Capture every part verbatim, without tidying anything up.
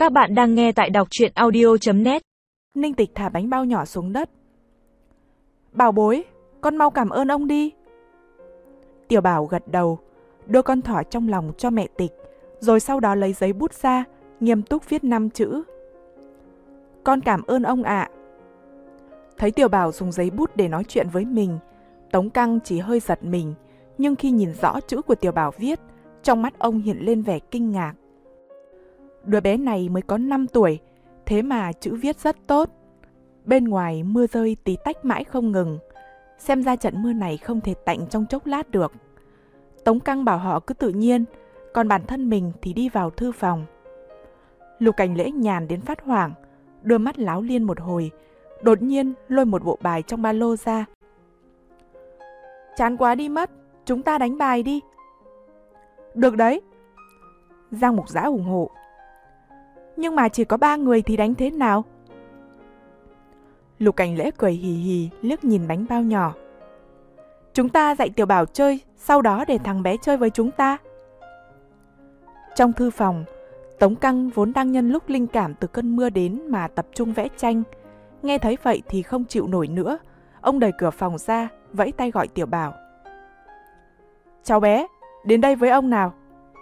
Các bạn đang nghe tại đọc truyện audio chấm net. Ninh Tịch thả bánh bao nhỏ xuống đất. Bảo bối, con mau cảm ơn ông đi. Tiểu Bảo gật đầu, đưa con thỏ trong lòng cho mẹ Tịch, rồi sau đó lấy giấy bút ra, nghiêm túc viết năm chữ. Con cảm ơn ông ạ. Thấy Tiểu Bảo dùng giấy bút để nói chuyện với mình, Tống Căng chỉ hơi giật mình, nhưng khi nhìn rõ chữ của Tiểu Bảo viết, trong mắt ông hiện lên vẻ kinh ngạc. Đứa bé này mới có năm tuổi, thế mà chữ viết rất tốt. Bên ngoài mưa rơi tí tách mãi không ngừng, xem ra trận mưa này không thể tạnh trong chốc lát được. Tống Căng bảo họ cứ tự nhiên, còn bản thân mình thì đi vào thư phòng. Lục Cảnh Lễ nhàn đến phát hoảng, đưa mắt láo liên một hồi, đột nhiên lôi một bộ bài trong ba lô ra. Chán quá đi mất, chúng ta đánh bài đi. Được đấy. Giang Mục Dã ủng hộ. Nhưng mà chỉ có ba người thì đánh thế nào? Lục Cảnh Lễ cười hì hì liếc nhìn bánh bao nhỏ. Chúng ta dạy Tiểu Bảo chơi, sau đó để thằng bé chơi với chúng ta. Trong thư phòng, Tống Căng vốn đang nhân lúc linh cảm từ cơn mưa đến mà tập trung vẽ tranh. Nghe thấy vậy thì không chịu nổi nữa. Ông đẩy cửa phòng ra, vẫy tay gọi Tiểu Bảo. Cháu bé, đến đây với ông nào.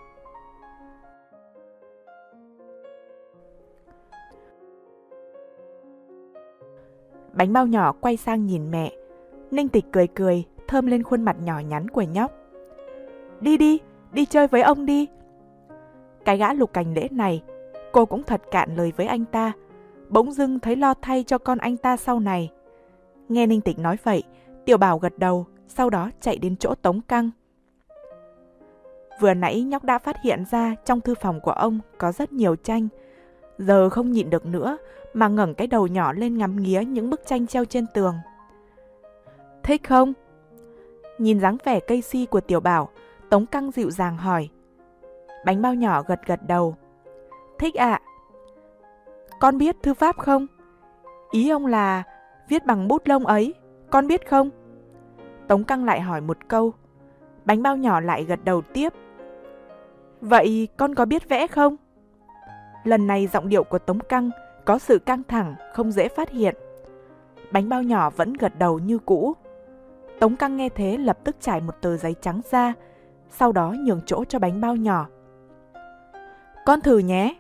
Bánh bao nhỏ quay sang nhìn mẹ. Ninh Tịch cười cười, thơm lên khuôn mặt nhỏ nhắn của nhóc. Đi đi, đi chơi với ông đi. Cái gã Lục Cảnh Lễ này, cô cũng thật cạn lời với anh ta. Bỗng dưng thấy lo thay cho con anh ta sau này. Nghe Ninh Tịch nói vậy, Tiểu Bảo gật đầu, sau đó chạy đến chỗ Tống Căng. Vừa nãy nhóc đã phát hiện ra trong thư phòng của ông có rất nhiều tranh. Giờ không nhịn được nữa mà ngẩng cái đầu nhỏ lên ngắm nghía những bức tranh treo trên tường. Thích không? Nhìn dáng vẻ cây si của Tiểu Bảo, Tống Căng dịu dàng hỏi. Bánh bao nhỏ gật gật đầu. Thích ạ. À. Con biết thư pháp không? Ý ông là viết bằng bút lông ấy, con biết không? Tống Căng lại hỏi một câu. Bánh bao nhỏ lại gật đầu tiếp. Vậy con có biết vẽ không? Lần này giọng điệu của Tống Căng có sự căng thẳng, không dễ phát hiện. Bánh bao nhỏ vẫn gật đầu như cũ. Tống Căng nghe thế lập tức trải một tờ giấy trắng ra, sau đó nhường chỗ cho bánh bao nhỏ. Con thử nhé.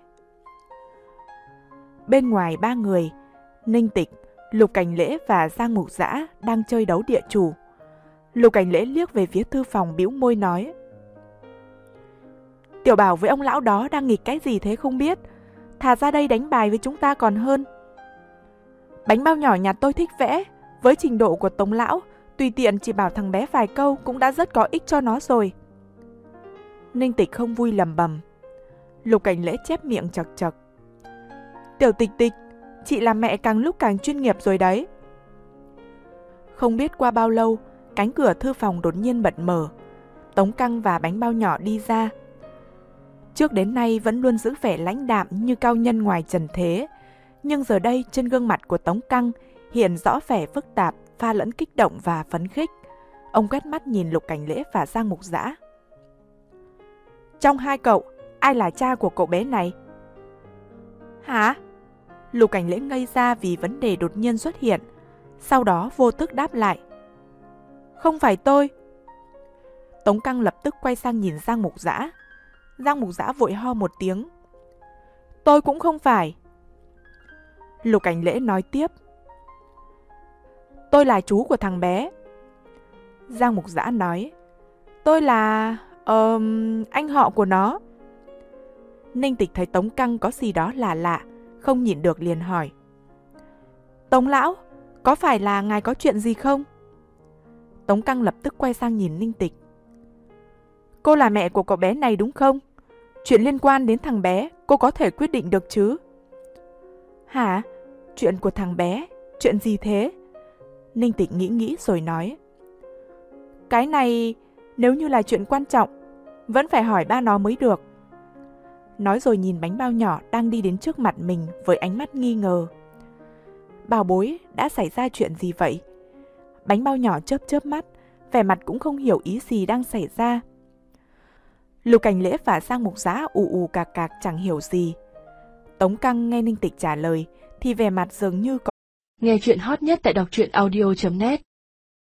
Bên ngoài ba người, Ninh Tịch, Lục Cảnh Lễ và Giang Mục Dã đang chơi đấu địa chủ. Lục Cảnh Lễ liếc về phía thư phòng bĩu môi nói. Tiểu Bảo với ông lão đó đang nghịch cái gì thế không biết. Thà ra đây đánh bài với chúng ta còn hơn. Bánh bao nhỏ nhà tôi thích vẽ. Với trình độ của Tống lão, tùy tiện chỉ bảo thằng bé vài câu cũng đã rất có ích cho nó rồi. Ninh Tịch không vui lầm bầm. Lục Cảnh Lễ chép miệng chật chật. Tiểu Tịch Tịch, chị làm mẹ càng lúc càng chuyên nghiệp rồi đấy. Không biết qua bao lâu, cánh cửa thư phòng đột nhiên bật mở. Tống Căng và bánh bao nhỏ đi ra. Trước đến nay vẫn luôn giữ vẻ lãnh đạm như cao nhân ngoài trần thế, nhưng giờ đây trên gương mặt của Tống Căng hiện rõ vẻ phức tạp, pha lẫn kích động và phấn khích. Ông quét mắt nhìn Lục Cảnh Lễ và Giang Mục Dã. Trong hai cậu, ai là cha của cậu bé này? Hả? Lục Cảnh Lễ ngây ra vì vấn đề đột nhiên xuất hiện, sau đó vô thức đáp lại. Không phải tôi. Tống Căng lập tức quay sang nhìn Giang Mục Dã. Giang Mục Dã vội ho một tiếng. Tôi cũng không phải. Lục Cảnh Lễ nói tiếp. Tôi là chú của thằng bé. Giang Mục Dã nói. Tôi là... Uh, anh họ của nó. Ninh Tịch thấy Tống Căng có gì đó lạ lạ, không nhịn được liền hỏi. Tống lão, có phải là ngài có chuyện gì không? Tống Căng lập tức quay sang nhìn Ninh Tịch. Cô là mẹ của cậu bé này đúng không? Chuyện liên quan đến thằng bé, cô có thể quyết định được chứ? Hả? Chuyện của thằng bé? Chuyện gì thế? Ninh Tịch nghĩ nghĩ rồi nói. Cái này, nếu như là chuyện quan trọng, vẫn phải hỏi ba nó mới được. Nói rồi nhìn bánh bao nhỏ đang đi đến trước mặt mình với ánh mắt nghi ngờ. Bảo bối, đã xảy ra chuyện gì vậy? Bánh bao nhỏ chớp chớp mắt, vẻ mặt cũng không hiểu ý gì đang xảy ra. Lục Cảnh Lễ và Giang Mục Dã ù ù cạc cạc chẳng hiểu gì. Tống Căng nghe Ninh Tịch trả lời, thì vẻ mặt dường như có... Nghe chuyện hot nhất tại đọc truyện audio chấm net